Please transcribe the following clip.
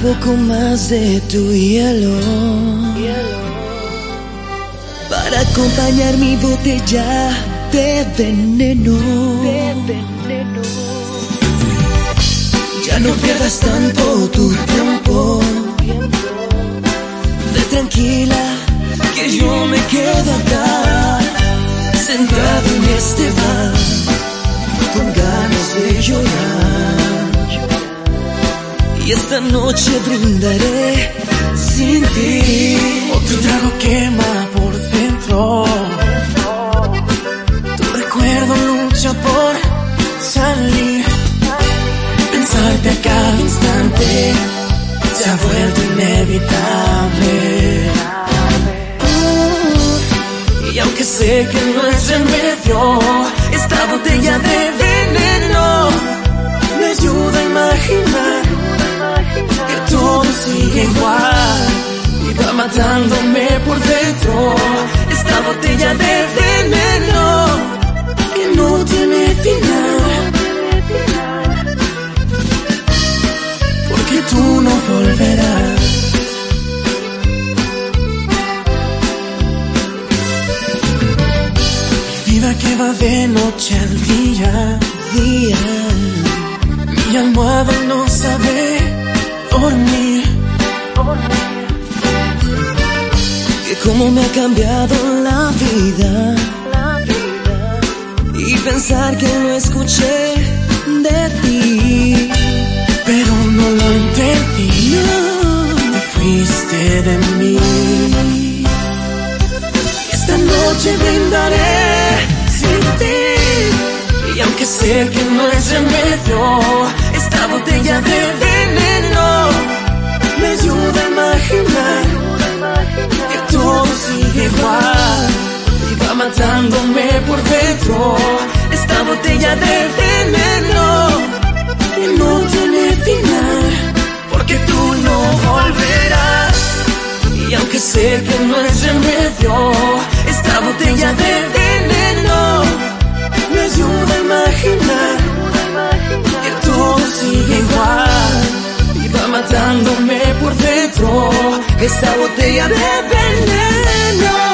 poco más de tu hielo para acompañar mi botella de veneno. Ya no pierdas tanto tu tiempo, ve tranquila que yo me quedo acá, sentado en este bar, con ganas de llorar. Y esta noche brindaré sin ti. Otro trago quema por dentro, tu recuerdo lucha por salir. Pensarte a cada instante se ha vuelto inevitable. Y aunque sé que no es remedio, esta botella de veneno me ayuda a imaginar que todo sigue igual y va matándome por dentro. Esta botella de veneno que no tiene final, porque tú no volverás. Mi vida que va de noche al día, mi almohada no sabe dormir. Que cómo me ha cambiado la vida, y pensar que no escuché de ti, pero no lo entendí. Te fuiste de mí. Esta noche brindaré sin ti, y aunque sé que no es remedio, esta botella de veneno me ayuda a imaginar que todo sigue igual y va matándome por dentro. Esta botella de veneno que no tiene final, porque tú no volverás. Y aunque sé que no es remedio, esta botella de veneno me ayuda a imaginar que todo sigue igual y va matándome por dentro. Esta botella de veneno